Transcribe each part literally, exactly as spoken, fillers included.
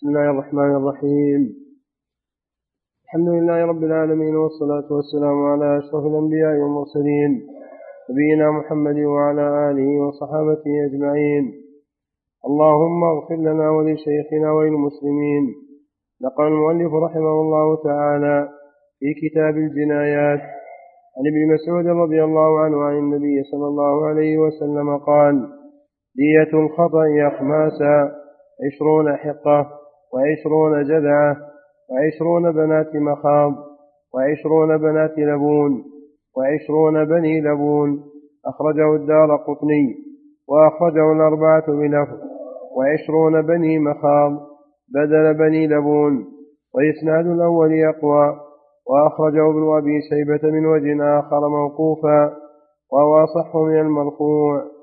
بسم الله الرحمن الرحيم. الحمد لله رب العالمين، والصلاة والسلام على أشرف الأنبياء والمرسلين نبينا محمد وعلى آله وصحابته أجمعين. اللهم اغفر لنا ولشيخنا وللمسلمين. نقل المؤلف رحمه الله تعالى في كتاب الجنايات عن ابن مسعود رضي الله عنه عن النبي صلى الله عليه وسلم قال: دية الخطأ أخماسا، عشرون حقة، وعشرون جذعة، وعشرون بنات مخاض، وعشرون بنات لبون، وعشرون بني لبون. أخرجه الدارقطني وأخرجه الأربعة بلفظ: وعشرون بني مخاض بدل بني لبون. وإسناد الأول أقوى، وأخرجه ابن أبي شيبة من وجه آخر موقوفا، وهو أصح من المرفوع.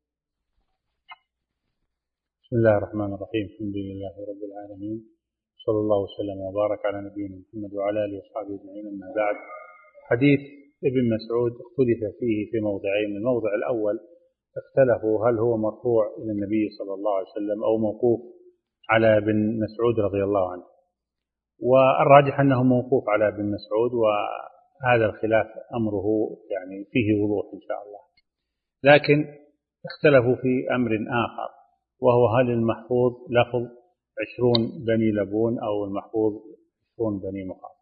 بسم الله الرحمن الرحيم. الحمد لله رب العالمين، صلى الله وسلم وبارك على نبينا محمد وعلى آله وصحبه أجمعين. أما بعد، حديث ابن مسعود اختلف فيه في موضعين. الموضع الأول اختلفوا هل هو مرفوع إلى النبي صلى الله عليه وسلم أو موقوف على ابن مسعود رضي الله عنه، والراجح أنه موقوف على ابن مسعود، وهذا الخلاف أمره يعني فيه وضوح إن شاء الله. لكن اختلفوا في أمر آخر، وهو هل المحفوظ لفظ عشرون بني لبون أو المحفوظ عشرون بني مخاض.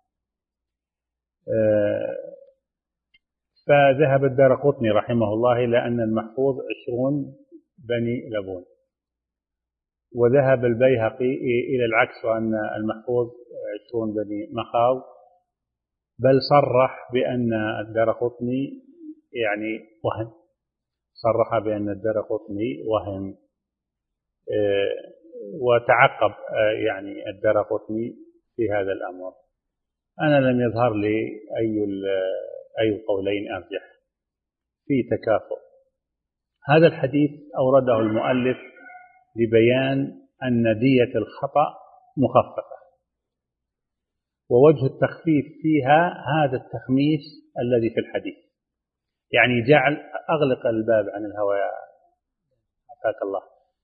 فذهب الدارقطني رحمه الله إلى أن المحفوظ عشرون بني لبون، وذهب البيهقي إلى العكس، وأن المحفوظ عشرون بني مخاض، بل صرح بأن الدارقطني يعني وهم صرح بأن الدارقطني وهم وتعقب يعني الدارقطني في هذا الأمر. أنا لم يظهر لي أي أي القولين أرجح في تكافؤ. هذا الحديث أورده المؤلف لبيان أن دية الخطأ مخففة، ووجه التخفيف فيها هذا التخميس الذي في الحديث، يعني جعل أغلق الباب عن الهوى عافاك الله.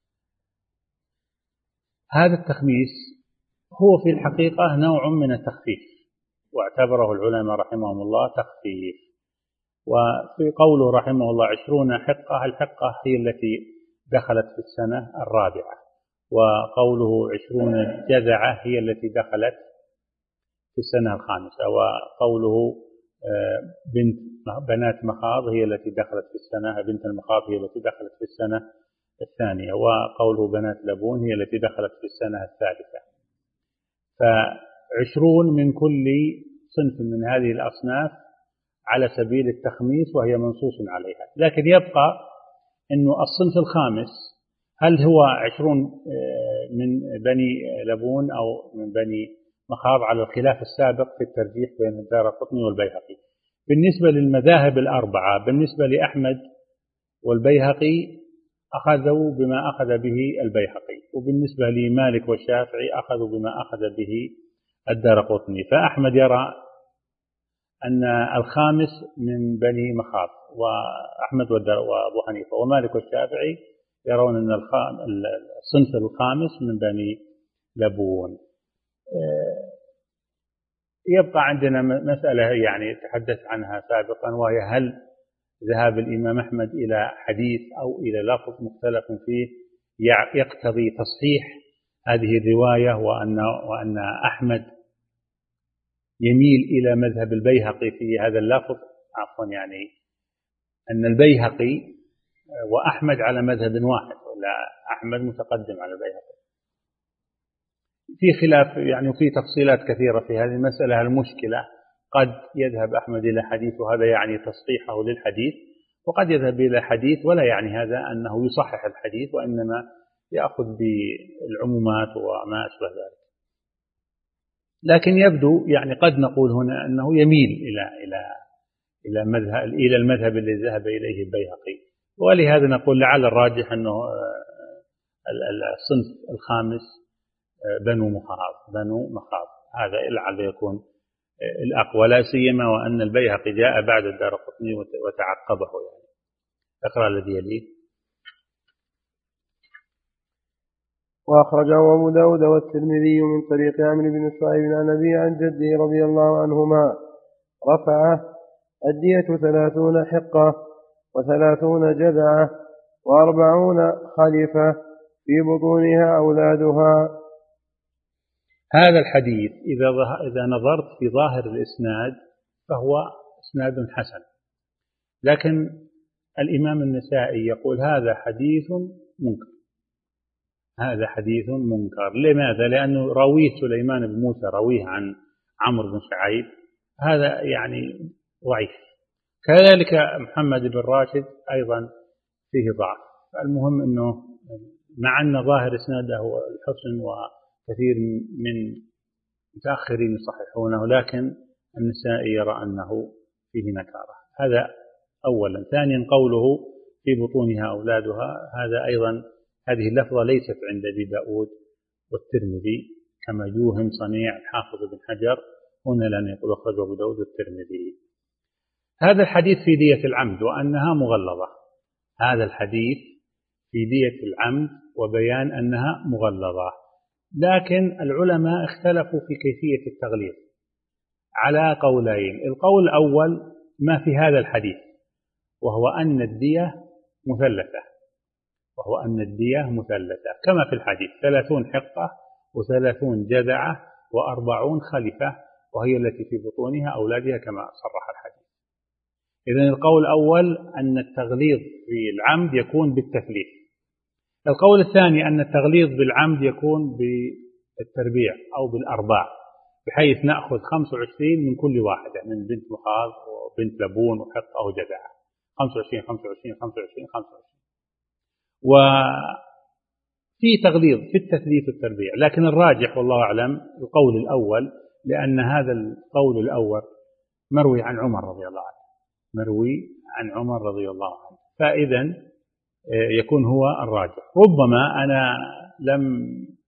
هذا التخميس هو في الحقيقة نوع من التخفيف، واعتبره العلماء رحمهم الله تخفيف. وفي قوله رحمه الله عشرون حقة، الحقة هي التي دخلت في السنة الرابعة، وقوله عشرون جذعة هي التي دخلت في السنة الخامسة، وقوله بنت بنات مخاض هي التي دخلت في السنة بنت المخاض هي التي دخلت في السنة الثانية، وقوله بنات لبون هي التي دخلت في السنة الثالثة. فعشرون من كل صنف من هذه الأصناف على سبيل التخميس، وهي منصوص عليها. لكن يبقى أنه الصنف الخامس هل هو عشرون من بني لبون أو من بني مخاض، على الخلاف السابق في الترجيح بين الدارقطني والبيهقي. بالنسبة للمذاهب الأربعة، بالنسبة لأحمد والبيهقي أخذوا بما أخذ به البيهقي، وبالنسبة لمالك والشافعي أخذوا بما أخذ به الدارقطني. فأحمد يرى أن الخامس من بني مخاض، وأحمد وأبو حنيفة ومالك والشافعي يرون أن الصنف الخامس من بني لبون. يبقى عندنا مسألة يعني تحدث عنها سابقا، وهي هل ذهاب الإمام أحمد إلى حديث أو إلى لفظ مختلف فيه يقتضي تصحيح هذه الرواية، وأن وأن أحمد يميل إلى مذهب البيهقي في هذا اللفظ، عفوا يعني أن البيهقي وأحمد على مذهب واحد، ولا أحمد متقدم على البيهقي. في خلاف يعني، وفي تفصيلات كثيرة في هذه المسألة المشكلة. قد يذهب أحمد إلى حديث وهذا يعني تصحيحه للحديث، وقد يذهب إلى حديث ولا يعني هذا أنه يصحح الحديث، وإنما يأخذ بالعمومات وما أشبه ذلك. لكن يبدو يعني قد نقول هنا أنه يميل إلى إلى إلى مذهب إلى المذهب الذي ذهب إليه البيهقي، ولهذا نقول لعل الراجح أنه الصنف الخامس بنو مخاض بنو مخاض هذا لعل يكون الأقوى، لا سيما وأن البيهقي جاء بعد الدارقطني وتعقبه. يعني اقرأ الذي يليه. وأخرجه أبو داود والترمذي من طريق عمرو بن شعيب عن أبيه عن جده رضي الله عنهما رفعه: الدية ثلاثون حقة وثلاثون جذعة وأربعون خليفة في بطونها أولادها. هذا الحديث إذا إذا نظرت في ظاهر الإسناد فهو إسناد حسن، لكن الإمام النسائي يقول هذا حديث منكر، هذا حديث منكر. لماذا؟ لأنه راويه سليمان بن موسى راويه عن عمرو بن شعيب، هذا يعني ضعيف. كذلك محمد بن راشد أيضا فيه ضعف. المهم أنه مع أن ظاهر إسناده هو الحسن وكثير من متأخرين يصححونه، لكن النسائي يرى أنه فيه نكارة. هذا أولا. ثانيا قوله في بطونها أولادها، هذا أيضا هذه اللفظة ليست عند أبي داود والترمذي كما يوهم صنيع الحافظ بن حجر هنا، لأن يقول أخرجه أبو داود والترمذي. هذا الحديث في دية العمد وأنها مغلظة، هذا الحديث في دية العمد وبيان أنها مغلظة، لكن العلماء اختلفوا في كيفية التغليظ على قولين. القول الأول ما في هذا الحديث، وهو أن الدية مثلثة، وهو أن الدية مثلثة كما في الحديث: ثلاثون حقة وثلاثون جذعة وأربعون خلفة، وهي التي في بطونها أولادها كما صرح الحديث. إذن القول الأول أن التغليظ في العمد يكون بالتثليث. القول الثاني أن التغليظ بالعمد يكون بالتربيع أو بالأرباع، بحيث نأخذ خمسة وعشرين من كل واحدة، من بنت مخاض وبنت لبون وحقة وجذعة، خمسة وعشرين خمسة وعشرين خمسة وعشرين خمسة وعشرين. وفي تغليظ في التثليث والتربيع، لكن الراجح والله أعلم القول الأول، لأن هذا القول الأول مروي عن عمر رضي الله عنه، مروي عن عمر رضي الله عنه، فإذا يكون هو الراجح. ربما أنا لم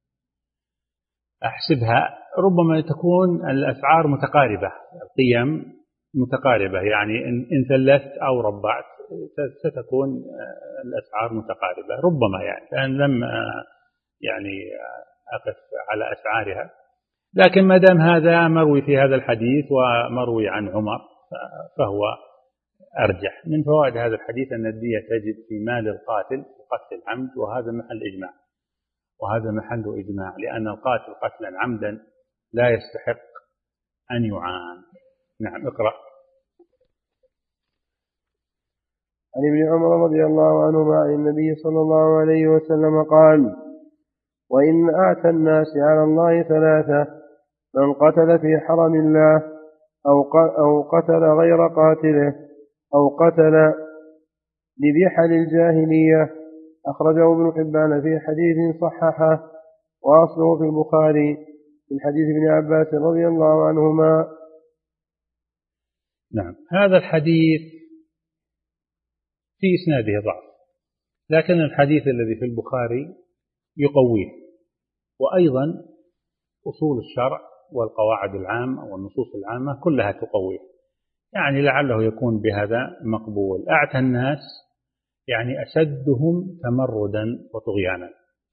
أحسبها، ربما تكون الأسعار متقاربة، القيم متقاربة، يعني إن ثلثت أو ربعت ستكون الأسعار متقاربة ربما، يعني لأن لم يعني أقف على أسعارها، لكن ما دام هذا مروي في هذا الحديث ومروي عن عمر فهو أرجح. من فوائد هذا الحديث أن الدية تجب في مال القاتل وقتل العمد، وهذا محل إجماع، وهذا محل إجماع، لأن القاتل قتلا عمدا لا يستحق أن يعان. نعم، اقرأ. عن ابن عمر رضي الله عنهما عن النبي صلى الله عليه وسلم قال: وإن أعتى الناس على الله ثلاثة: من قتل في حرم الله أو قتل غير قاتله أو قتل لبحل الجاهلية. أخرجه ابن حبان في حديث صححه، وأصله في البخاري من حديث ابن عباس رضي الله عنهما. نعم، هذا الحديث في إسناده ضعف، لكن الحديث الذي في البخاري يقويه، وأيضا أصول الشرع والقواعد العامة والنصوص العامة كلها تقويه، يعني لعله يكون بهذا مقبول. أعتى الناس يعني أشدهم تمردا وطغيانا.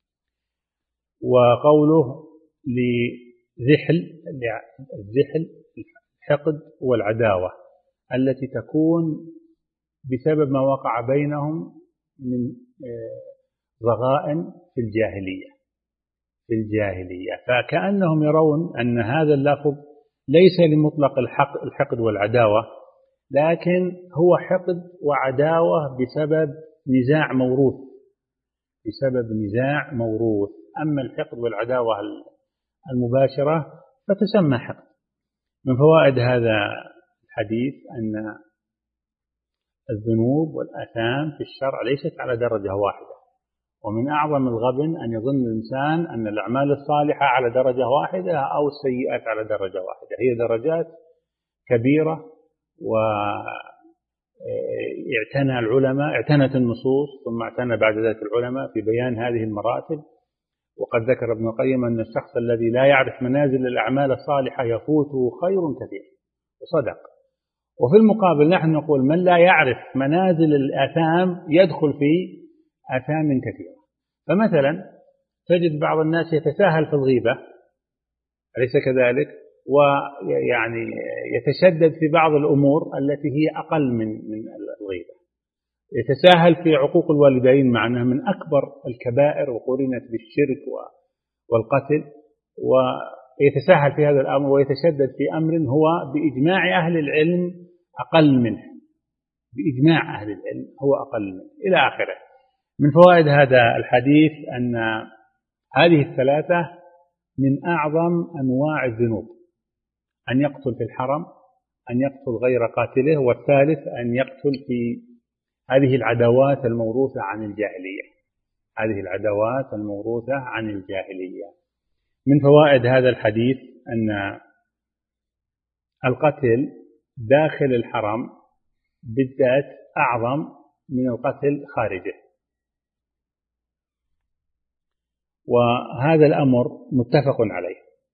وقوله لذحل، الذحل الحقد والعداوة التي تكون بسبب ما وقع بينهم من ضغائن في الجاهلية في الجاهلية فكأنهم يرون أن هذا اللفظ ليس لمطلق الحقد والعداوة، لكن هو حقد وعداوة بسبب نزاع موروث بسبب نزاع موروث أما الحقد والعداوة المباشرة فتسمى حقد. من فوائد هذا الحديث أن الذنوب والآثام في الشرع ليست على درجة واحدة، ومن أعظم الغبن أن يظن الإنسان أن الأعمال الصالحة على درجة واحدة أو السيئات على درجة واحدة، هي درجات كبيرة. واعتنى العلماء اعتنت النصوص ثم اعتنى بعد ذلك العلماء في بيان هذه المراتب. وقد ذكر ابن القيم أن الشخص الذي لا يعرف منازل الأعمال الصالحة يفوته خير كثير، وصدق. وفي المقابل نحن نقول من لا يعرف منازل الآثام يدخل في آثام كثيرة. فمثلا تجد بعض الناس يتساهل في الغيبة، أليس كذلك؟ ويعني يتشدد في بعض الأمور التي هي أقل من من الغيبة، يتساهل في عقوق الوالدين مع أنها من أكبر الكبائر وقرنت بالشرك والقتل، ويتساهل في هذا الأمر ويتشدد في أمر هو بإجماع أهل العلم أقل منه، بإجماع أهل العلم هو أقل منه إلى آخره. من فوائد هذا الحديث أن هذه الثلاثة من أعظم أنواع الذنوب: أن يقتل في الحرم، أن يقتل غير قاتله، والثالث أن يقتل في هذه العداوات الموروثة عن الجاهلية، هذه العداوات الموروثة عن الجاهلية. من فوائد هذا الحديث أن القتل داخل الحرم بالذات أعظم من القتل خارجه، وهذا الأمر متفق عليه.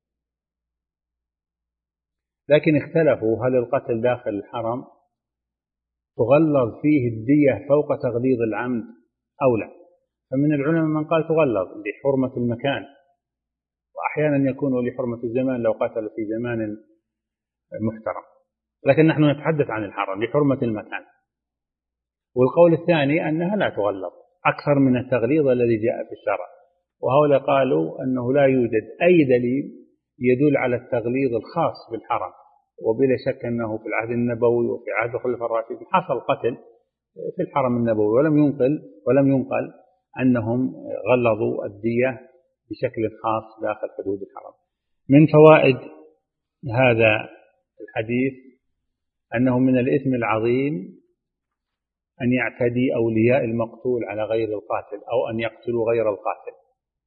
لكن اختلفوا هل القتل داخل الحرم تغلظ فيه الدية فوق تغليظ العمد أو لا. فمن العلماء من قال تغلظ لحرمة المكان، وأحيانا يكون لحرمة الزمان لو قتل في زمان محترم، لكن نحن نتحدث عن الحرم لحرمة المكان. والقول الثاني أنها لا تغلظ أكثر من التغليظ الذي جاء في الشرع، وهؤلاء قالوا أنه لا يوجد أي دليل يدل على التغليظ الخاص بالحرم، وبلا شك أنه في العهد النبوي وفي عهد الخلفاء الراشدين حصل قتل في الحرم النبوي، ولم ينقل ولم ينقل أنهم غلظوا الدية بشكل خاص داخل حدود الحرم. من فوائد هذا الحديث أنه من الإثم العظيم أن يعتدي أولياء المقتول على غير القاتل أو أن يقتلوا غير القاتل،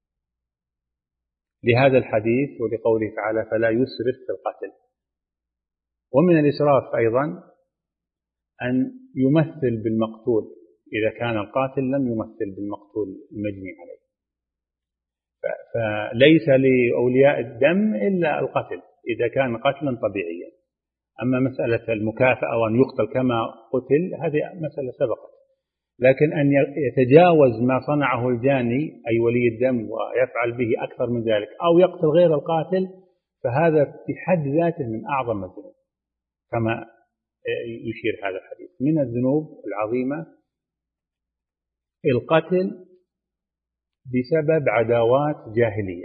لهذا الحديث ولقوله تعالى فلا يسرف في القتل. ومن الإسراف أيضا أن يمثل بالمقتول إذا كان القاتل لم يمثل بالمقتول المجني عليه، فليس لأولياء الدم إلا القتل إذا كان قتلا طبيعيا. أما مسألة المكافأة وأن يقتل كما قتل هذه مسألة سبقت، لكن أن يتجاوز ما صنعه الجاني أي ولي الدم ويفعل به أكثر من ذلك أو يقتل غير القاتل فهذا في حد ذاته من أعظم الذنوب، كما يشير هذا الحديث. من الذنوب العظيمة القتل بسبب عداوات جاهلية،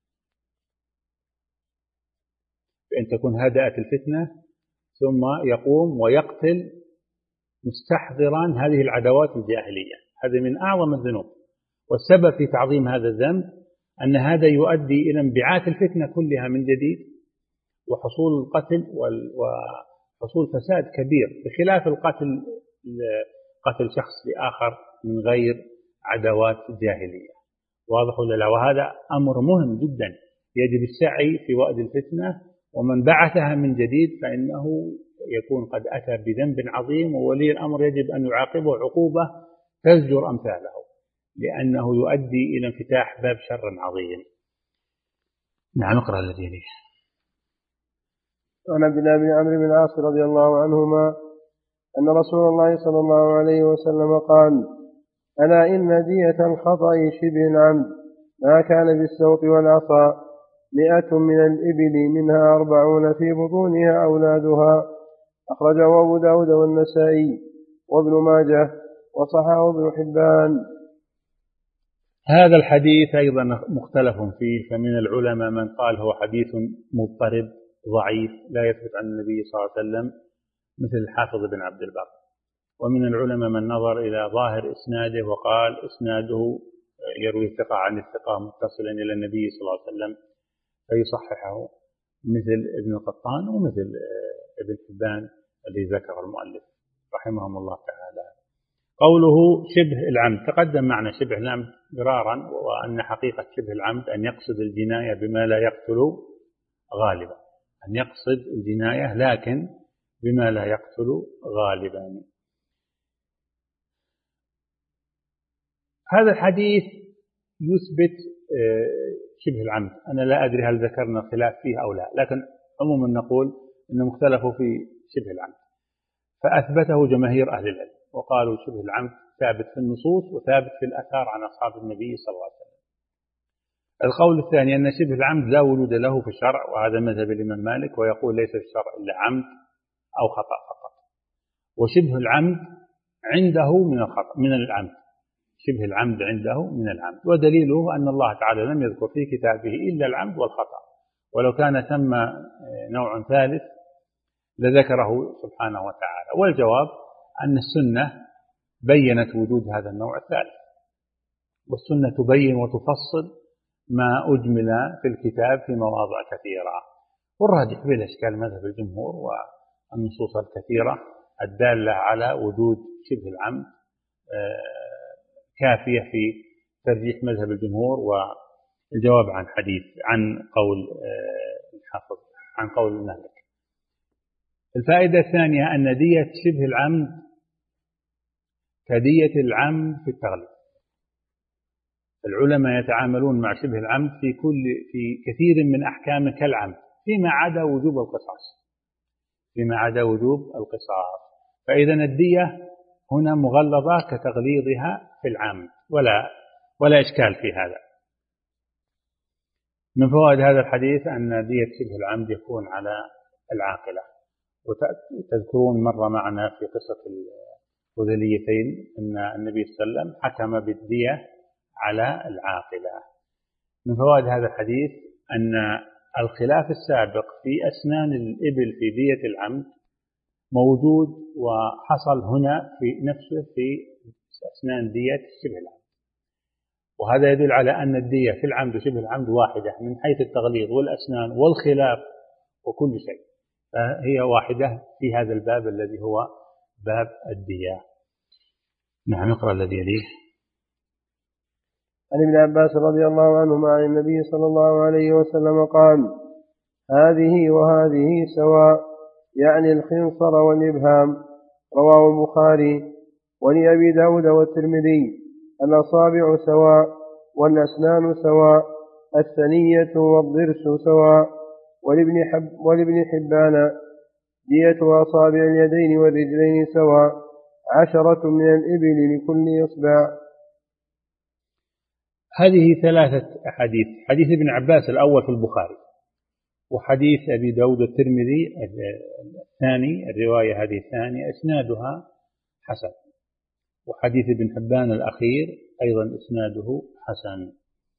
بأن تكون هدأت الفتنة ثم يقوم ويقتل مستحضرا هذه العداوات الجاهلية، هذا من أعظم الذنوب. والسبب في تعظيم هذا الذنب أن هذا يؤدي إلى انبعاث الفتنة كلها من جديد وحصول القتل وحصول فساد كبير، بخلاف القتل قتل شخص لآخر من غير عداوات جاهلية. واضح ولا لا؟ وهذا أمر مهم جدا يجب السعي في وقت الفتنة، ومن بعثها من جديد فإنه يكون قد أتى بذنب عظيم، وولي الأمر يجب أن يعاقبه عقوبة تزجر أمثاله، لأنه يؤدي إلى انفتاح باب شر عظيم. نعم، اقرأ الذي يليه. عن عبد الله بن عمرو بن العاص رضي الله عنهما أن رسول الله صلى الله عليه وسلم قال: ألا إن دية الخطأ شبه العمد ما كان بالسوط والعصا مئة من الإبل منها أربعون في بطونها أولادها. أخرجه أبو داود والنسائي وابن ماجه وصححه ابن حبان. هذا الحديث أيضا مختلف فيه، فمن العلماء من قال هو حديث مضطرب ضعيف لا يثبت عن النبي صلى الله عليه وسلم مثل الحافظ بن عبد البر، ومن العلماء من نظر إلى ظاهر إسناده وقال إسناده يروي الثقة عن الثقة متصلا إلى النبي صلى الله عليه وسلم فيصححه، مثل ابن القطان ومثل ابن حبان الذي ذكر المؤلف رحمهم الله تعالى. قوله شبه العمد، تقدم معنى شبه العمد مرارا، وأن حقيقة شبه العمد أن يقصد الجناية بما لا يقتل غالبا، أن يقصد الجناية لكن بما لا يقتل غالبا. هذا الحديث يثبت شبه العمد، أنا لا أدري هل ذكرنا خلاف فيه أو لا، لكن عموما نقول إنهم اختلفوا في شبه العمد، فأثبته جماهير أهل العلم وقالوا شبه العمد ثابت في النصوص وثابت في الأثار عن أصحاب النبي صلى الله عليه وسلم. القول الثاني أن شبه العمد لا وجود له في الشرع، وهذا مذهب الإمام مالك، ويقول ليس في الشرع إلا عمد أو خطأ فقط. وشبه العمد عنده من الخطأ من العمد، شبه العمد عنده من العمد، ودليله أن الله تعالى لم يذكر في كتابه إلا العمد والخطأ، ولو كان ثم نوع ثالث لذكره سبحانه وتعالى. والجواب أن السنة بينت وجود هذا النوع الثالث، والسنة تبين وتفصل ما أجمل في الكتاب في مواضع كثيرة. والراجح بلا إشكال مذهب الجمهور والنصوص الكثيرة الدالة على وجود شبه العمد كافية في ترجيح مذهب الجمهور والجواب عن حديث عن قول الحافظ عن قول مالك. الفائدة الثانية أن دية شبه العمد كدية العمد في التغليب. العلماء يتعاملون مع شبه العمد في كل في كثير من أحكام كالعمد فيما عدا وجوب القصاص فيما عدا وجوب القصاص فإذا الدية هنا مغلظة كتغليظها في العمد، ولا ولا إشكال في هذا. من فوائد هذا الحديث أن دية شبه العمد يكون على العاقلة. وتذكرون مرة معنا في قصة الهذليتين أن النبي صلى الله عليه وسلم حكم بالدية على العاقلة. من فوائد هذا الحديث أن الخلاف السابق في أسنان الإبل في دية العمد موجود وحصل هنا في نفسه في أسنان دية شبه العمد، وهذا يدل على أن الدية في العمد وشبه العمد واحدة من حيث التغليظ والأسنان والخلاف وكل شيء، فهي واحدة في هذا الباب الذي هو باب الدية. نعم، اقرأ الذي يليه. عن ابن عباس رضي الله عنهما عن النبي صلى الله عليه وسلم قال: هذه وهذه سواء، يعني الخنصر والإبهام. رواه البخاري. ولأبي داود والترمذي: الأصابع سواء، والأسنان سواء، الثنية والضرس سواء. ولابن, حب ولابن حبان: دية أصابع اليدين والرجلين سواء، عشرة من الإبل لكل إصبع. هذه ثلاثة أحاديث: حديث ابن عباس الأول في البخاري، وحديث أبي داود الترمذي الثاني، الرواية هذه الثانية إسنادها حسن، وحديث ابن حبان الأخير أيضا إسناده حسن.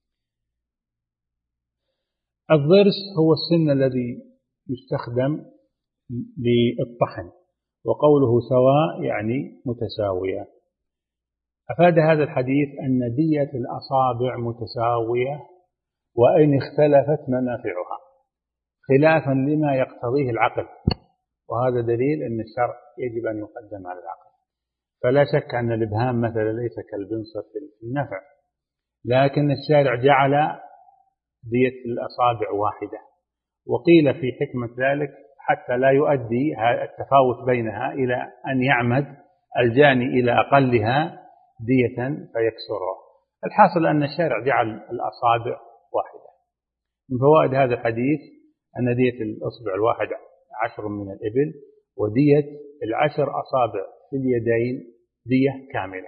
الضرس هو السن الذي يستخدم للطحن، وقوله سواء يعني متساوية. أفاد هذا الحديث أن دية الأصابع متساوية وإن اختلفت منافعها، خلافا لما يقتضيه العقل، وهذا دليل أن الشرع يجب أن يقدم على العقل. فلا شك أن الإبهام مثلا ليس كالبنصر في النفع، لكن الشارع جعل دية الأصابع واحدة، وقيل في حكمة ذلك حتى لا يؤدي التفاوت بينها إلى أن يعمد الجاني إلى أقلها دية فيكسرها. الحاصل أن الشارع جعل الأصابع واحدة. من فوائد هذا الحديث أن دية الأصبع الواحدة عشر من الإبل، ودية العشر أصابع في اليدين دية كاملة.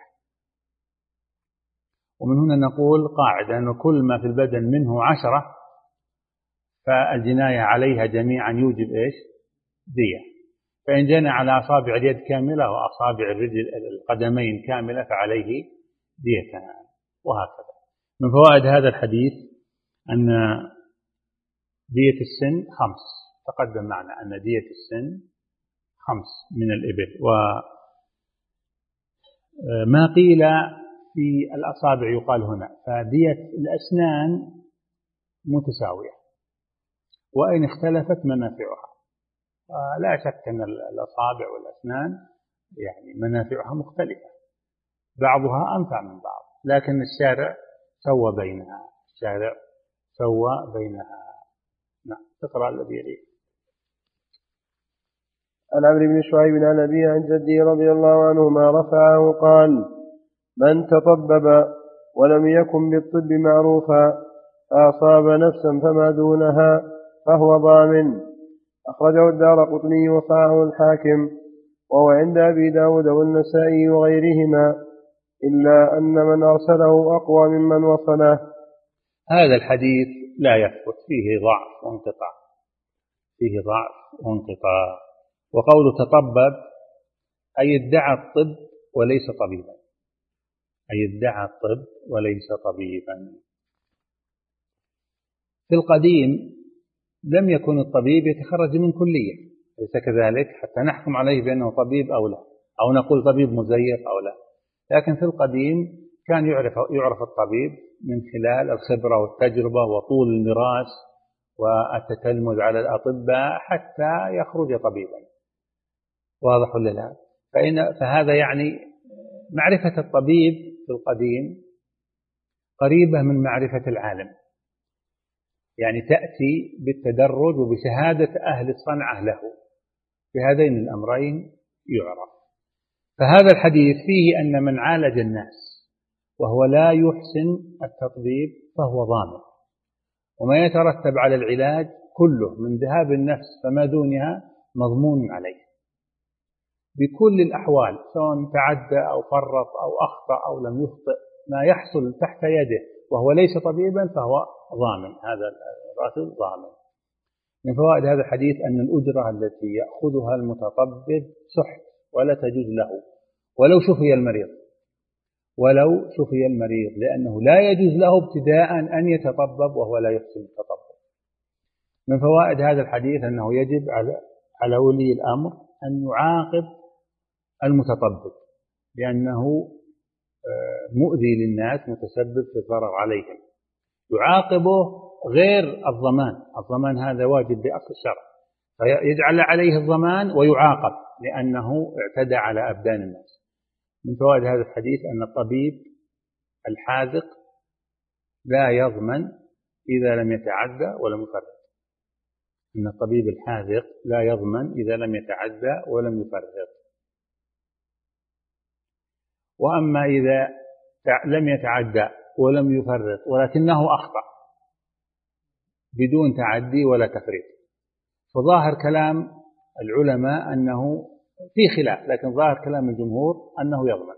ومن هنا نقول قاعدة أن كل ما في البدن منه عشرة فالجناية عليها جميعا يوجب إيش؟ دية. فإن جنى على أصابع اليد كاملة وأصابع الرجل القدمين كاملة فعليه ديتان، وهكذا. من فوائد هذا الحديث أن دية السن خمس، تقدم معنا أن دية السن خمس من الإبل. وما قيل في الأصابع يقال هنا، فدية الأسنان متساوية وإن اختلفت منافعها. لا شك أن الأصابع والأسنان يعني منافعها مختلفة، بعضها أنفع من بعض، لكن الشارع سوى بينها الشارع سوى بينها. نعم، تقرأ الذي يليه. عن عمرو بن شعيب عن أبيه عن جده رضي الله عنهما رفعه قال: من تطبب ولم يكن بالطب معروفا فأصاب نفسا فما دونها فهو ضامن. أخرجه الدارقطني وصححه الحاكم، وهو عند أبي داود والنسائي وغيرهما، إلا أن من أرسله أقوى ممن وصله. هذا الحديث لا يثبت، فيه ضعف وانقطاع، فيه ضعف وانقطاع. وقول تطبب أي ادعى الطب وليس طبيبا، أي ادعى الطب وليس طبيبا. في القديم لم يكن الطبيب يتخرج من كلية، ليس كذلك حتى نحكم عليه بأنه طبيب أو لا، أو نقول طبيب مزيف أو لا. لكن في القديم كان يعرف يعرف الطبيب من خلال الخبرة والتجربة وطول المراس والتتلمذ على الأطباء حتى يخرج طبيبا. واضح ولا لا؟ فإن فهذا يعني معرفة الطبيب في القديم قريبة من معرفة العالم، يعني تأتي بالتدرج وبشهادة أهل الصنعة له، في هذين الأمرين يعرف. فهذا الحديث فيه أن من عالج الناس وهو لا يحسن التطبيب فهو ضامن، وما يترتب على العلاج كله من ذهاب النفس فما دونها مضمون عليه بكل الأحوال، سواء تعدى أو فرط أو أخطأ أو لم يخطئ، ما يحصل تحت يده وهو ليس طبيبا فهو ضامن، هذا الرجل ضامن. من فوائد هذا الحديث أن الأجرة التي يأخذها المتطبب سحت ولا تجوز له ولو شفي المريض، ولو شفي المريض، لأنه لا يجوز له ابتداء أن يتطبب وهو لا يحسن التطبب. من فوائد هذا الحديث أنه يجب على على ولي الأمر أن يعاقب المتطبب، لأنه مؤذي للناس متسبب في الضرر عليهم، يعاقبه غير الضمان، الضمان هذا واجب بأصل الشرع، فيجعل عليه الضمان ويعاقب لأنه اعتدى على أبدان الناس. من فوائد هذا الحديث أن الطبيب الحاذق لا يضمن إذا لم يتعدى ولم يفرط، أن الطبيب الحاذق لا يضمن إذا لم يتعدى ولم يفرط. وأما إذا لم يتعدى ولم يفرط ولكنه أخطأ بدون تعدي ولا تفريط، فظاهر كلام العلماء أنه في خلاف، لكن ظاهر كلام الجمهور أنه يضمن.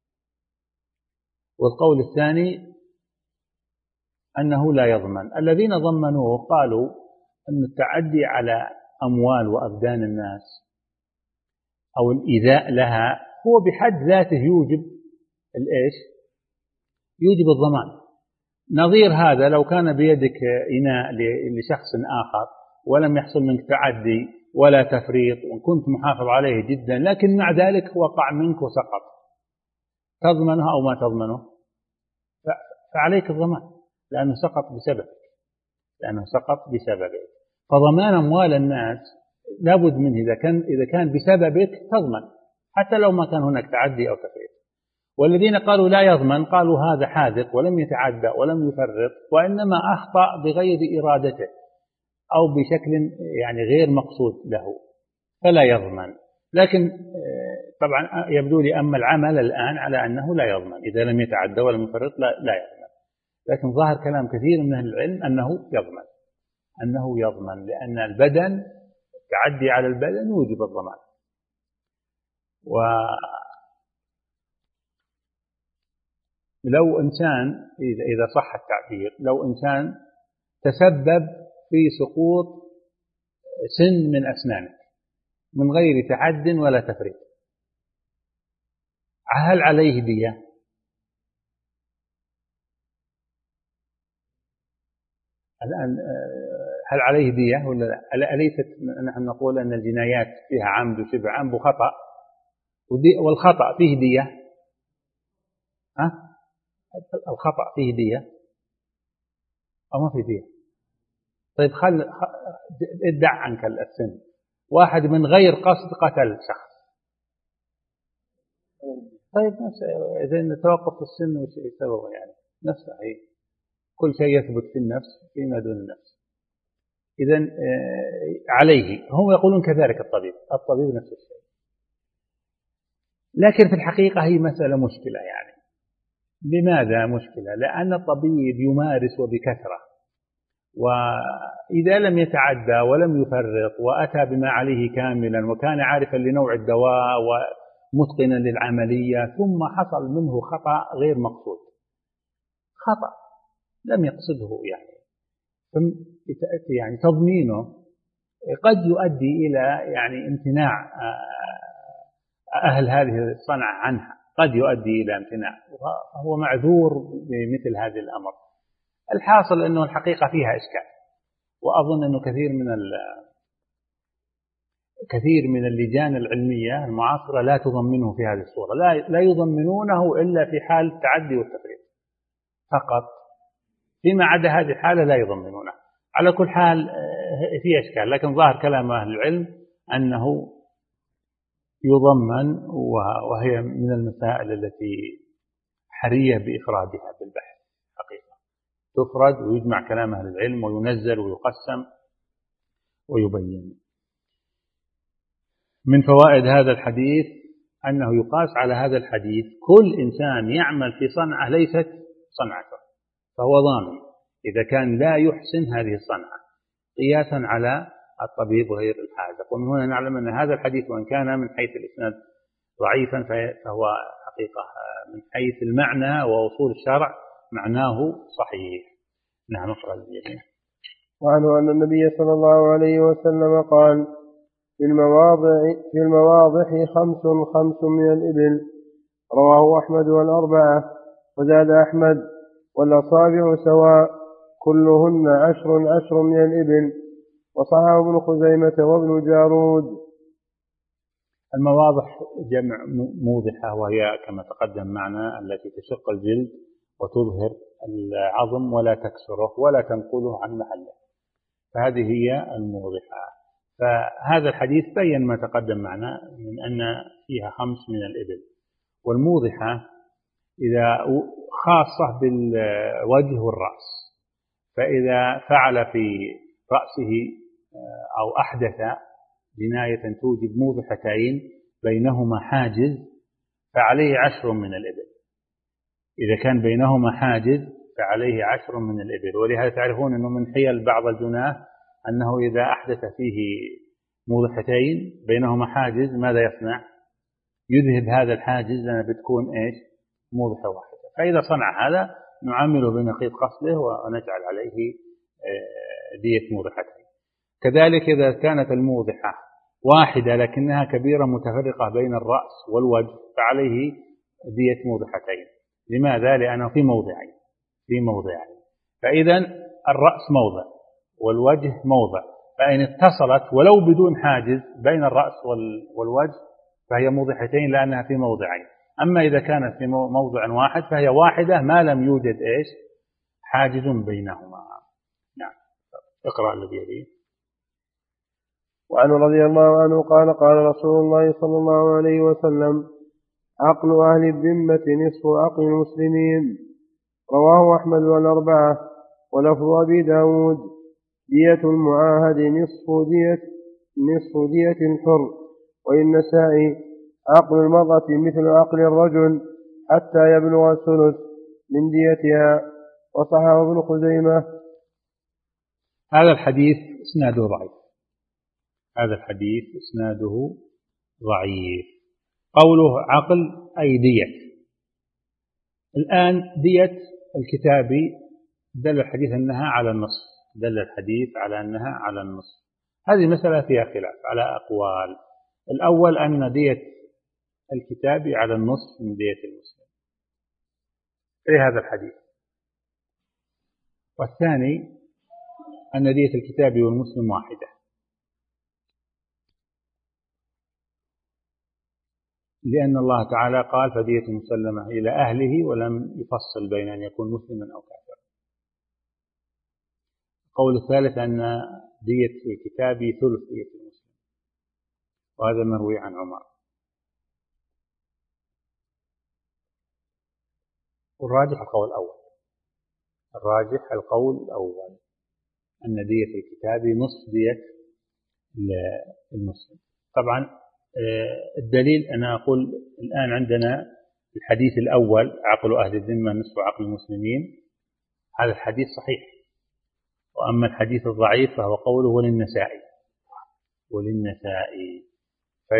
والقول الثاني أنه لا يضمن. الذين ضمنوه قالوا أن التعدي على أموال وأبدان الناس أو الإيذاء لها هو بحد ذاته يوجب الإيش؟ يوجب الضمان. نظير هذا لو كان بيدك إناء لشخص آخر ولم يحصل منك تعدي ولا تفريط وكنت محافظ عليه جدا، لكن مع ذلك وقع منك وسقط، تضمنه أو ما تضمنه؟ فعليك الضمان لأنه سقط بسببك، لأنه سقط بسببك. فضمان أموال الناس لابد منه، إذا كان إذا كان بسببك تضمن حتى لو ما كان هناك تعدي أو تفريط. والذين قالوا لا يضمن قالوا هذا حاذق ولم يتعدى ولم يفرط وإنما أخطأ بغير إرادته أو بشكل يعني غير مقصود له فلا يضمن. لكن طبعا يبدو لي أما العمل الآن على أنه لا يضمن إذا لم يتعدى ولم يفرط، لا, لا يضمن. لكن ظاهر كلام كثير من أهل العلم أنه يضمن، أنه يضمن لأن البدن تعدي على البدن يوجب الضمان. ولو إنسان إذا صح التعبير، لو إنسان تسبب في سقوط سن من أسنانه من غير تعد ولا تفريط، هل عليه دية؟ الآن هل عليه دية ولا لا؟ أليست نحن نقول أن الجنايات فيها عمد وشبه عمد وخطأ، والخطأ فيه دية؟ ها؟ الخطأ فيه دية أو ما فيه دية؟ طيب خل ادع عنك السن، واحد من غير قصد قتل شخص، طيب نفسه إذا نتوقف في السن وش يسوي يعني نفسه هي كل شيء يثبت في النفس فيما دون النفس. إذن عليه، هم يقولون كذلك الطبيب الطبيب نفس الشيء. لكن في الحقيقة هي مسألة مشكلة. يعني لماذا مشكلة؟ لأن الطبيب يمارس وبكثرة، وإذا لم يتعدى ولم يفرط وأتى بما عليه كاملا وكان عارفا لنوع الدواء ومتقنا للعملية ثم حصل منه خطأ غير مقصود، خطأ لم يقصده يعني، يعني تضمينه قد يؤدي إلى يعني امتناع أهل هذه الصنعة عنها، قد يؤدي إلى امتناع، وهو معذور بمثل هذه الأمر. الحاصل أنه الحقيقة فيها إشكال، وأظن أنه كثير من كثير من اللجان العلمية المعاصرة لا تضمنه في هذه الصورة، لا لا يضمنونه إلا في حال التعدي والتفريط فقط، فيما عدا هذه الحالة لا يضمنونه. على كل حال في إشكال، لكن ظاهر كلام أهل العلم أنه يضمن، وهي من المسائل التي حرية بإفرادها بالبحث حقيقة، تفرد ويجمع كلام أهل العلم وينزل ويقسم ويبين. من فوائد هذا الحديث أنه يقاس على هذا الحديث كل إنسان يعمل في صنعة ليست صنعته فهو ضامن إذا كان لا يحسن هذه الصنعة، قياسا على الطبيب وغير الحاذق. ومن هنا نعلم أن هذا الحديث وإن كان من حيث الإسناد ضعيفا فهو حقيقة من حيث المعنى ووصول الشرع معناه صحيح. نعم. اقرأ الجميع. وعنه أن النبي صلى الله عليه وسلم قال: في المواضع في المواضح خمس خمس من الإبل. رواه أحمد والأربعة. وزاد أحمد: والأصابع سواء كلهن عشر عشر من الإبل. وصححه ابن خزيمة وابن جارود. المواضح جمع موضحة، وهي كما تقدم معنا التي تشق الجلد وتظهر العظم ولا تكسره ولا تنقله عن محله، فهذه هي الموضحة. فهذا الحديث بين ما تقدم معنا من أن فيها خمس من الإبل. والموضحة إذا خاصة بالوجه والرأس، فإذا فعل في رأسه أو أحدث جناية توجب موضحتين بينهما حاجز فعليه عشر من الإبل. إذا كان بينهما حاجز فعليه عشر من الإبل. ولهذا تعرفون أنه من حيل بعض الجناه أنه إذا أحدث فيه موضحتين بينهما حاجز ماذا يصنع؟ يذهب هذا الحاجز لأنها بتكون إيش؟ موضحة واحدة. فإذا صنع هذا نعامله بنقيض قصده ونجعل عليه دية موضحتين. كذلك إذا كانت الموضحة واحدة لكنها كبيرة متفرقة بين الرأس والوجه فعليه دية موضحتين. لماذا؟ لأنه في موضعين في موضعين فإذا الرأس موضع والوجه موضع، فإن اتصلت ولو بدون حاجز بين الرأس والوجه فهي موضحتين لأنها في موضعين. أما إذا كانت في موضع واحد فهي واحدة ما لم يوجد إيش؟ حاجز بينهما. نعم. اقرأ الذي يليه. وعنه رضي الله عنه قال: قال رسول الله صلى الله عليه وسلم: عقل أهل الذمة نصف عقل المسلمين. رواه أحمد والأربعة. ولفظ أبي داود: دية المعاهد نصف دية نصف دية الحر. والنسائي: عقل المرأة مثل عقل الرجل حتى يبلغ الثلث من ديتها. وصححه ابن خزيمة. هذا الحديث اسناده ضعيف. هذا الحديث اسناده ضعيف. قوله عقل أي دية. الآن دية الكتابي دل الحديث أنها على النصف، دل الحديث على أنها على النصف. هذه مسألة فيها خلاف على أقوال. الأول أن دية الكتابي على النصف من دية المسلم في هذا الحديث. والثاني أن دية الكتابي والمسلم واحدة، لأن الله تعالى قال: فدية مسلمة إلى أهله، ولم يفصل بين أن يكون مسلما أو كافرا. القول الثالث أن دية الكتابي ثلث دية المسلم، وهذا مروي عن عمر. والراجح القول الأول الراجح القول الأول أن دية الكتابي نصف دية المسلم. طبعا الدليل أنا أقول الآن عندنا الحديث الأول: عقل أهل الذمة نصف عقل المسلمين، هذا الحديث صحيح. وأما الحديث الضعيف فهو قوله وللنسائي وللنسائي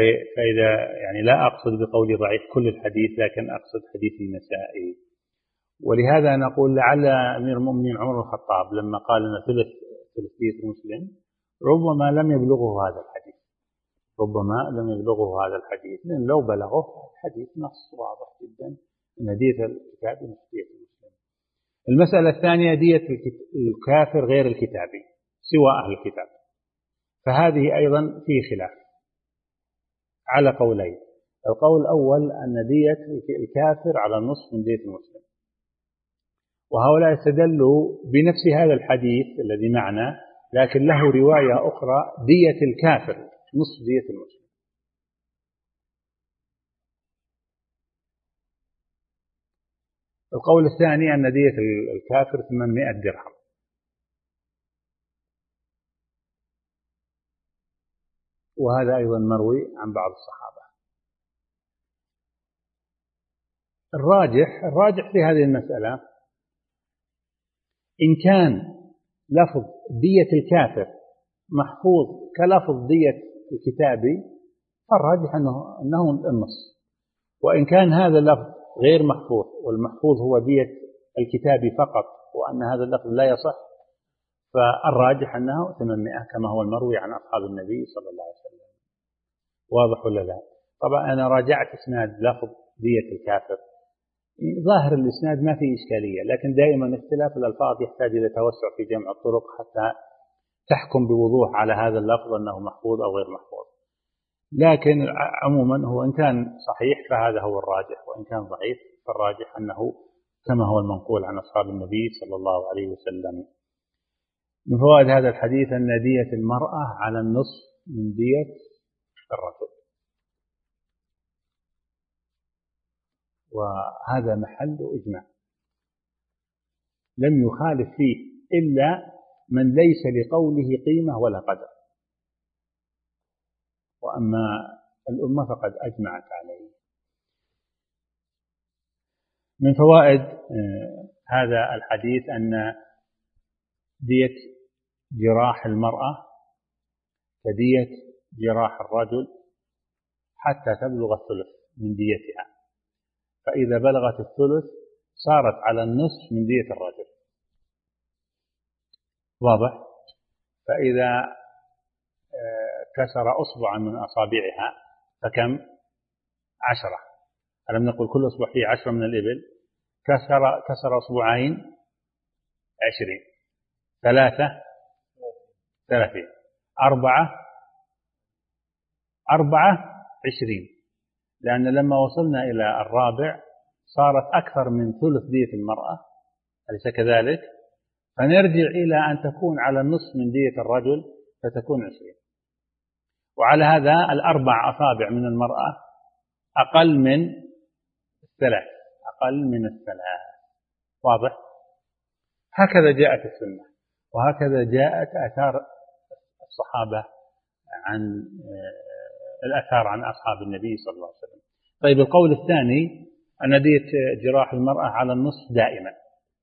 فإذا يعني لا أقصد بقولي ضعيف كل الحديث، لكن أقصد حديث النسائي. ولهذا نقول لعل أمير المؤمنين عمر بن الخطاب لما قال أن ثلث ثلثية المسلم ربما لم يبلغه هذا الحديث، ربما لم يبلغه هذا الحديث، لأن لو بلغه الحديث نص واضح جدا أن دية الكتاب نصف دية المسلم. المسألة الثانية دية الكافر غير الكتابي سوى أهل الكتاب، فهذه أيضا في خلاف على قولين. القول الأول أن دية الكافر على النصف من دية المسلم، وهؤلاء استدلوا بنفس هذا الحديث الذي معنا، لكن له رواية أخرى دية الكافر نصف دية المسلم. القول الثاني أن دية الكافر ثمانمائة درهم، وهذا أيضا مروي عن بعض الصحابة. الراجح الراجح في هذه المسألة إن كان لفظ دية الكافر محفوظ كلفظ دية الكتابي فالراجح أنه, أنه النص، وإن كان هذا اللفظ غير محفوظ والمحفوظ هو دية الكتابي فقط وأن هذا اللفظ لا يصح فالراجح أنه ثمانمائة كما هو المروي عن أصحاب النبي صلى الله عليه وسلم. واضح ولا لا؟ طبعا أنا راجعت إسناد لفظ دية الكافر، ظاهر الإسناد ما فيه إشكالية، لكن دائما اختلاف الألفاظ يحتاج إلى توسع في جمع الطرق حتى تحكم بوضوح على هذا اللفظ أنه محفوظ أو غير محفوظ. لكن عموما هو إن كان صحيح فهذا هو الراجح، وإن كان ضعيف فالراجح أنه كما هو المنقول عن أصحاب النبي صلى الله عليه وسلم. من فوائد هذا الحديث أن دية المرأة على النصف من دية الرجل، وهذا محل إجماع لم يخالف فيه إلا من ليس لقوله قيمة ولا قدر، وأما الأمة فقد أجمعت عليه. من فوائد هذا الحديث أن دية جراح المرأة كدية جراح الرجل حتى تبلغ الثلث من ديتها، فإذا بلغت الثلث صارت على النصف من دية الرجل. واضح؟ فإذا كسر أصبعا من أصابعها فكم؟ عشرة، ألم نقول كل أصبع فيه عشرة من الإبل؟ كسر كسر أصبعين عشرين، ثلاثة ثلاثين، أربعة أربعة عشرين، لأن لما وصلنا إلى الرابع صارت أكثر من ثلث دية المرأة، أليس كذلك؟ فنرجع إلى أن تكون على النصف من دية الرجل فتكون عشرين، وعلى هذا الأربع أصابع من المرأة أقل من الثلاث، أقل من الثلاث. واضح؟ هكذا جاءت السنة، وهكذا جاءت آثار الصحابة عن الآثار عن أصحاب النبي صلى الله عليه وسلم. طيب القول الثاني أن دية جراح المرأة على النصف دائما،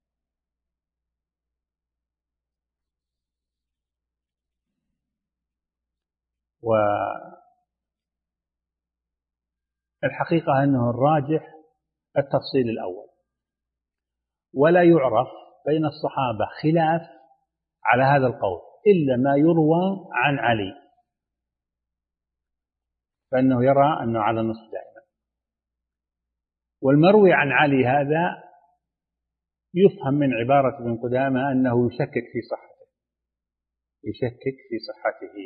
والحقيقة أنه الراجح التفصيل الأول، ولا يعرف بين الصحابة خلاف على هذا القول إلا ما يروى عن علي، فإنه يرى أنه على النصف دائما، والمروي عن علي هذا يفهم من عبارة ابن قدامة أنه يشكك في صحته، يشكك في صحته.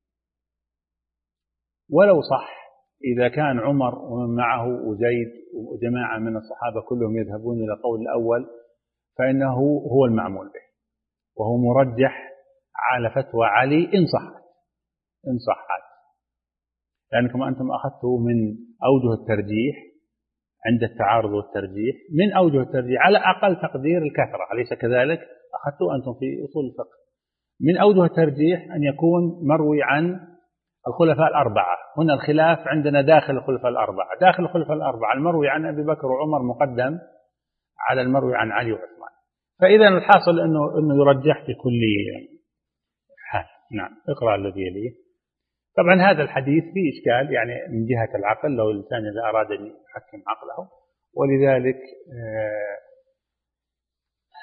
ولو صح إذا كان عمر ومن معه وزيد وجماعة من الصحابة كلهم يذهبون إلى قول الأول فإنه هو المعمول به، وهو مرجح على فتوى علي إن صحت إن صحت لأنكم أنتم أخذتوا من أوجه الترجيح عند التعارض والترجيح، من أوجه الترجيح على أقل تقدير الكثرة، أليس كذلك؟ أخذتوا أنتم في أصول الفقه من أوجه الترجيح أن يكون مروي عن الخلفاء الأربعة. هنا الخلاف عندنا داخل الخلفاء الأربعة، داخل الخلفاء الأربعة المروي عن أبي بكر وعمر مقدم على المروي عن علي وعثمان، فإذا الحاصل أنه, إنه يرجح في كل حال. نعم، اقرأ الذي يليه. طبعا هذا الحديث فيه إشكال يعني من جهة العقل، لو الإنسان إذا أراد أن يحكم عقله، ولذلك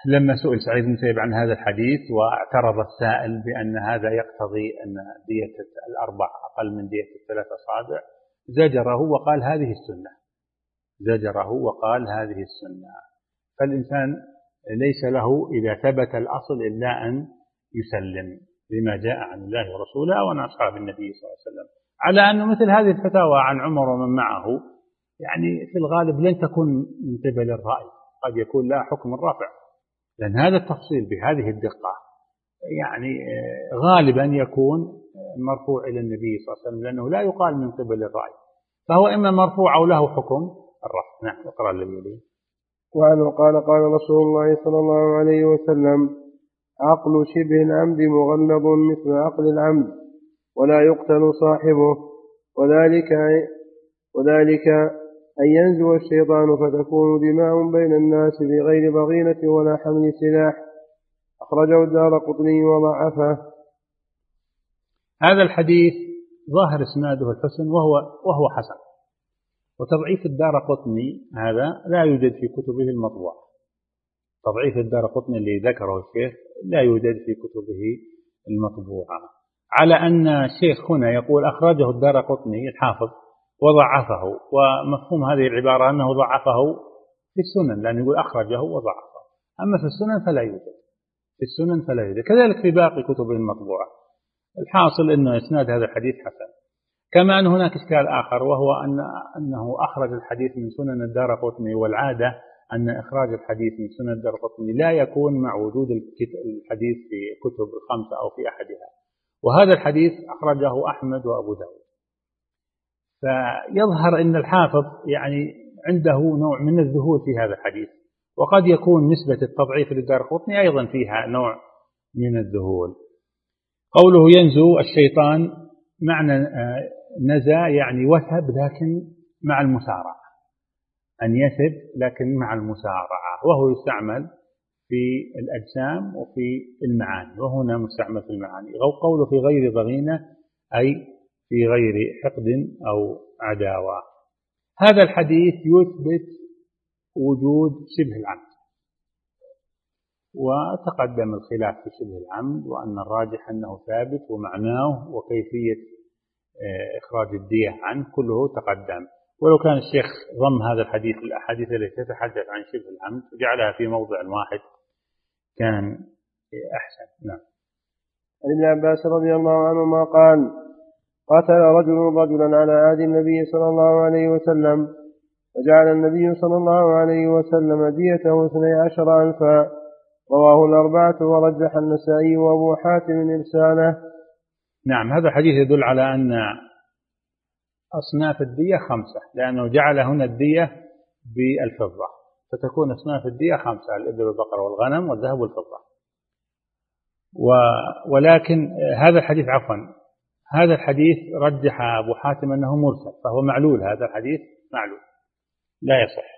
لما سئل سعيد بن المسيب عن هذا الحديث واعترض السائل بأن هذا يقتضي أن دية الأربع أقل من دية الثلاث أصابع زجره وقال هذه السنة زجره وقال هذه السنة. فالإنسان ليس له إذا ثبت الأصل إلا أن يسلم لما جاء عن الله ورسوله أو عن أصحاب النبي صلى الله عليه وسلم، على أنه مثل هذه الفتاوى عن عمر ومن معه يعني في الغالب لن تكون من قبل الرأي، قد يكون لها حكم الرفع، لأن هذا التفصيل بهذه الدقة يعني غالبا يكون مرفوع إلى النبي صلى الله عليه وسلم، لأنه لا يقال من قبل الرأي، فهو إما مرفوع أو له حكم الرفع. نعم. اقرأ الذي يليه. وعنه قال قال رسول الله صلى الله عليه وسلم: عقل شبه العمد مغلظ مثل عقل العمد ولا يقتل صاحبه، وذلك وذلك أن ينزو الشيطان فتكون دماء بين الناس بغير بغينة ولا حمل سلاح. أخرجه الدارقطني وضعفه. هذا الحديث ظاهر اسناده الحسن وهو وهو حسن، وتضعيف الدارقطني هذا لا يوجد في كتبه المطبوعة. تضعيف الدارقطني اللي ذكره الشيخ لا يوجد في كتبه المطبوعة، على أن الشيخ هنا يقول أخرجه الدارقطني الحافظ وضعفه، ومفهوم هذه العبارة أنه ضعفه في السنن، لأنه يقول أخرجه وضعفه، أما في السنن فلا يوجد في السنن فلا يوجد كذلك في باقي كتبه المطبوعة. الحاصل أنه إسناد هذا الحديث حسن. كما أن هناك إشكال آخر، وهو أن أنه أخرج الحديث من سنن الدارقطني، والعادة أن إخراج الحديث من سنن الدارقطني لا يكون مع وجود الحديث في كتب الخمسة أو في أحدها، وهذا الحديث أخرجه أحمد وأبو داود. فيظهر أن الحافظ يعني عنده نوع من الذهول في هذا الحديث، وقد يكون نسبة التضعيف للدارقطني أيضا فيها نوع من الذهول. قوله ينزو الشيطان، معنى نزا يعني وثب لكن مع المسارعة، أن يثب لكن مع المسارعة، وهو يستعمل في الأجسام وفي المعاني، وهنا مستعمل في المعاني. قوله في غير ضغينة أي في غير حقد أو عداوة. هذا الحديث يثبت وجود شبه العمد، وتقدم الخلاف في شبه العمد، وأن الراجح أنه ثابت، ومعناه وكيفية إخراج الدية عنه كله تقدم. ولو كان الشيخ ضم هذا الحديث الأحاديث التي تتحدث عن شبه العمد وجعلها في موضع واحد كان أحسن. نعم. عن ابن عباس رضي الله عنهما قال: قاتل رجل رجلا على عهد النبي صلى الله عليه وسلم، فجعل النبي صلى الله عليه وسلم ديته اثني عشر ألفا. رواه الأربعة ورجح النسائي وأبو حاتم إرساله. نعم. هذا الحديث يدل على أن أصناف الدية خمسة، لأنه جعل هنا الدية بالفضة، فتكون أصناف الدية خمسة: الإبل والبقر والغنم والذهب والفضة. ولكن هذا الحديث عفوا هذا الحديث رجح أبو حاتم أنه مرسل، فهو معلول. هذا الحديث معلول لا يصح.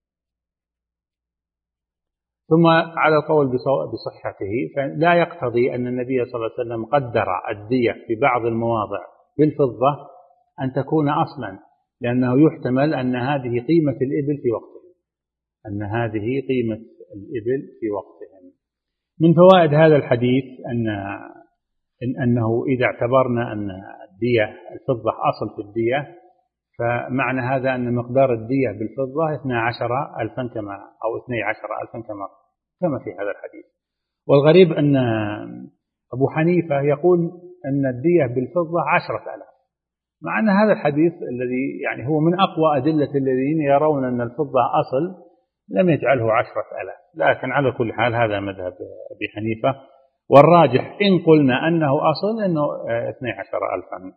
ثم على القول بصحته، فلا يقتضي أن النبي صلى الله عليه وسلم قدر الدية في بعض المواضع بالفضة أن تكون أصلا، لأنه يحتمل أن هذه قيمة الإبل في وقتهم أن هذه قيمة الإبل في وقتهم. من فوائد هذا الحديث أن إن أنه إذا اعتبرنا أن الدية الفضة أصل في الدية، فمعنى هذا أن مقدار الدية بالفضة اثنا عشر ألفا كما أو اثني عشر ألفا كما كما في هذا الحديث. والغريب أن أبو حنيفة يقول أن الدية بالفضة عشرة ألاف، مع أن هذا الحديث الذي يعني هو من أقوى أدلة الذين يرون أن الفضة أصل لم يجعله عشرة ألاف. لكن على كل حال هذا مذهب أبي حنيفة، والراجح إن قلنا أنه أصل أنه اثني عشر ألفا.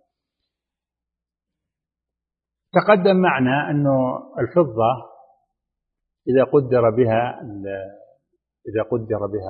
تقدم معنا أنه الفضة إذا قدر بها إذا قدر بها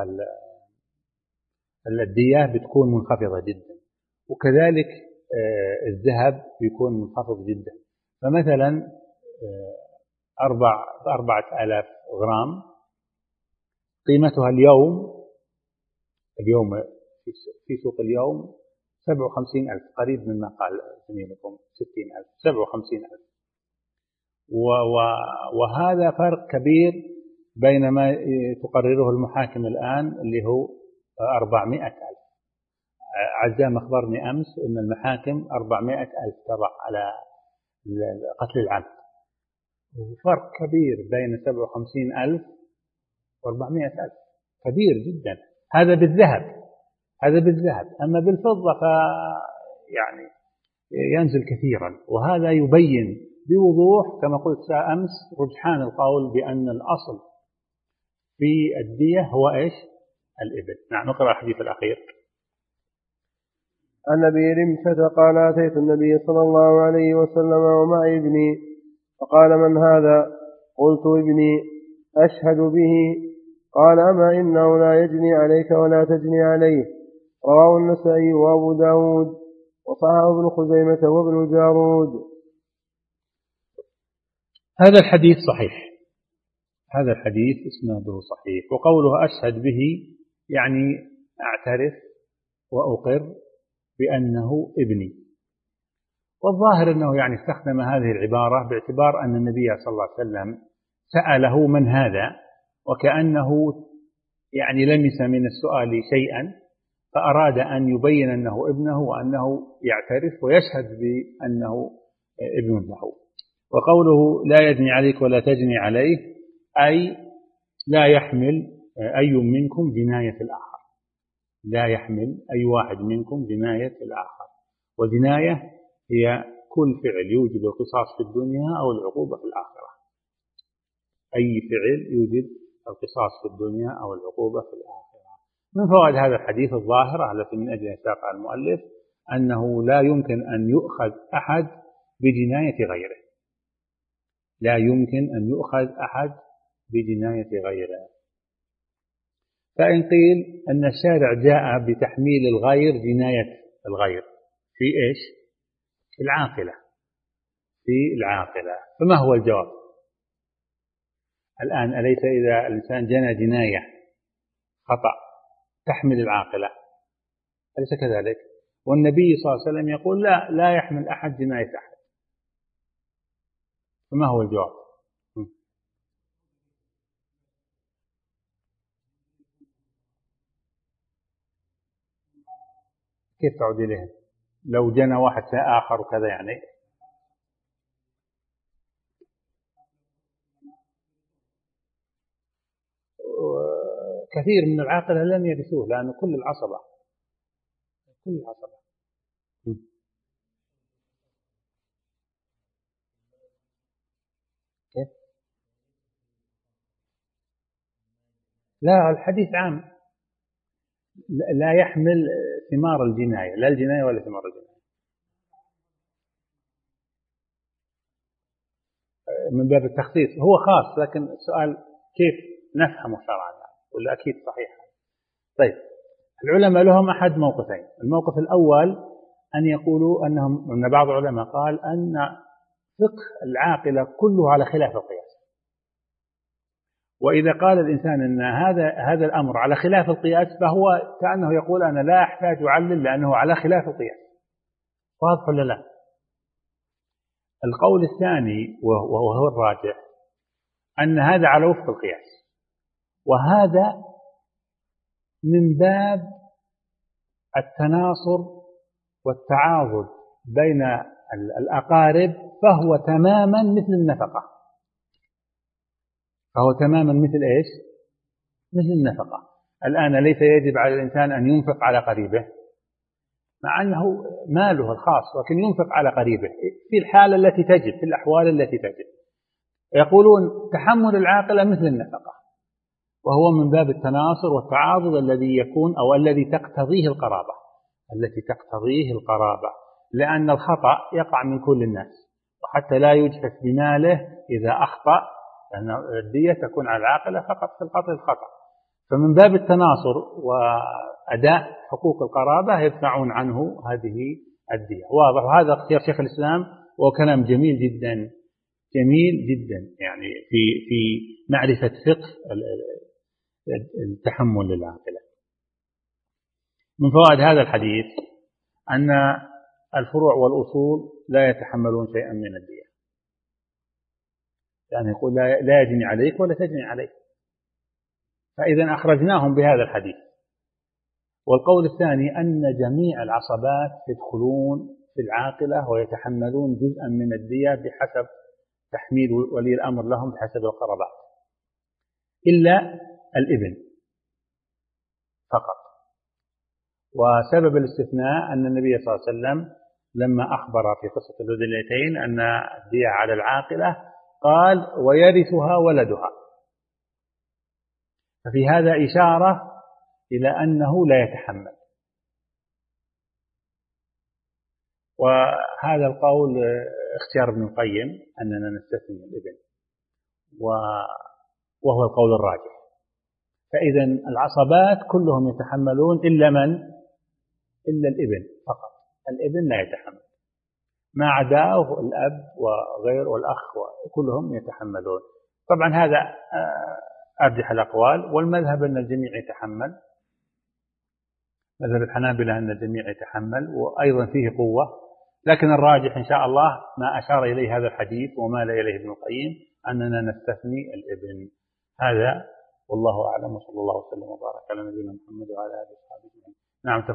الدية بتكون منخفضة جدا، وكذلك الذهب بيكون منخفض جدا. فمثلا أربع أربعة آلاف غرام قيمتها اليوم اليوم في سوق اليوم سبعة وخمسين ألف، قريب مما قال زميلكم ستين ألف، سبعة وخمسين ألف. وهذا فرق كبير بينما تقرره المحاكم الآن اللي هو أربعمائة ألف. عزام أخبرني أمس أن المحاكم أربعمائة ألف تضع على قتل العمد، وفرق كبير بين سبعة وخمسين ألف وأربعمائة ألف، كبير جدا. هذا بالذهب، هذا بالذهب. أما بالفضة ف يعني ينزل كثيرا. وهذا يبين بوضوح كما قلت أمس رجحان القول بأن الأصل في الدية هو إيش؟ الإبل. نعم، نقرأ الحديث الأخير. عن أبي رمشة قال أتيت النبي صلى الله عليه وسلم ومعي ابني فقال من هذا؟ قلت ابني أشهد به. قال أما إنه لا يجني عليك ولا تجني عليه. رواه النسائي وأبو داود وصححه ابن خزيمة وابن الجارود. هذا الحديث صحيح، هذا الحديث اسناده صحيح. وقوله أشهد به يعني أعترف وأقر بأنه ابني. والظاهر أنه يعني استخدم هذه العبارة باعتبار أن النبي صلى الله عليه وسلم سأله من هذا، وكأنه يعني لمس من السؤال شيئا، فأراد أن يبين أنه ابنه وأنه يعترف ويشهد بأنه ابن له. وقوله لا يجني عليك ولا تجني عليه أي لا يحمل أي منكم جناية الآخر، لا يحمل أي واحد منكم جناية الآخر. وجناية هي كل فعل يوجب القصاص في الدنيا أو العقوبة في الآخرة. أي فعل يوجب القصاص في الدنيا أو العقوبة في الآخرة. من فوائد هذا الحديث الظاهرة التي من أجل ساق المؤلف أنه لا يمكن أن يؤخذ أحد بجناية غيره، لا يمكن أن يؤخذ أحد بجناية غيره. فإن قيل أن الشارع جاء بتحميل الغير جناية الغير في إيش؟ في العاقلة، في العاقلة. فما هو الجواب؟ الآن أليس إذا الإنسان جنى جناية خطأ تحمل العاقلة؟ أليس كذلك؟ والنبي صلى الله عليه وسلم يقول لا لا يحمل أحد جناية أحد. فما هو الجواب؟ كيف تعود إليهم؟ لو جنى واحد آخر وكذا يعني كثير من العاقلة لن يرثوه، لأن كل العصبة كل العصبة كيف؟ لا، الحديث عام، لا يحمل ثمار الجناية، لا الجناية ولا ثمار الجناية. من باب التخصيص هو خاص، لكن السؤال كيف نفهمه شرعا ولا أكيد صحيح. طيب، العلماء لهم أحد موقفين. الموقف الأول أن يقولوا أنهم أن بعض العلماء قال أن فقه العاقلة كله على خلاف القياس، وإذا قال الإنسان أن هذا هذا الأمر على خلاف القياس فهو كأنه يقول أنا لا أحتاج أعلل لأنه على خلاف القياس. واضح ولا لا؟ القول الثاني وهو الراجح أن هذا على وفق القياس، وهذا من باب التناصر والتعاضد بين الأقارب، فهو تماما مثل النفقة، فهو تماما مثل إيش؟ مثل النفقة. الآن ليس يجب على الإنسان أن ينفق على قريبه مع أنه ماله الخاص، لكن ينفق على قريبه في الحالة التي تجب، في الأحوال التي تجب. يقولون تحمل العاقلة مثل النفقة، وهو من باب التناصر والتعاضد الذي يكون أو الذي تقتضيه القرابة، التي تقتضيه القرابة، لأن الخطأ يقع من كل الناس، وحتى لا يجحف بماله إذا أخطأ، لأن الدية تكون على العاقلة فقط في القتل الخطأ. فمن باب التناصر وأداء حقوق القرابة يدفعون عنه هذه الدية. واضح؟ وهذا اختيار شيخ الإسلام وكلام جميل جدا، جميل جدا يعني في في معرفة فقه التحمل للعاقلة. من فوائد هذا الحديث أن الفروع والأصول لا يتحملون شيئا من الدية، يعني يقول لا يجني عليك ولا تجني عليك، فإذا أخرجناهم بهذا الحديث. والقول الثاني أن جميع العصبات يدخلون في العاقلة ويتحملون جزءا من الدية بحسب تحميل ولي الأمر لهم بحسب القرابات، إلا الابن فقط. وسبب الاستثناء أن النبي صلى الله عليه وسلم لما أخبر في قصة البدلتين أن الدية على العاقلة قال ويرثها ولدها، ففي هذا إشارة إلى أنه لا يتحمل. وهذا القول اختيار ابن القيم أننا نستثني الابن، وهو القول الراجح. فإذا العصبات كلهم يتحملون إلا من؟ إلا الابن فقط. الابن لا يتحمل، ما عداه الأب وغير والأخ كلهم يتحملون. طبعا هذا أرجح الأقوال، والمذهب أن الجميع يتحمل، مذهب الحنابلة أن الجميع يتحمل، وأيضا فيه قوة. لكن الراجح إن شاء الله ما أشار إليه هذا الحديث ومال إليه ابن القيم أننا نستثني الابن. هذا والله أعلم، وصلى الله وسلم وبارك على نبينا محمد وعلى آله وصحبه. نعم.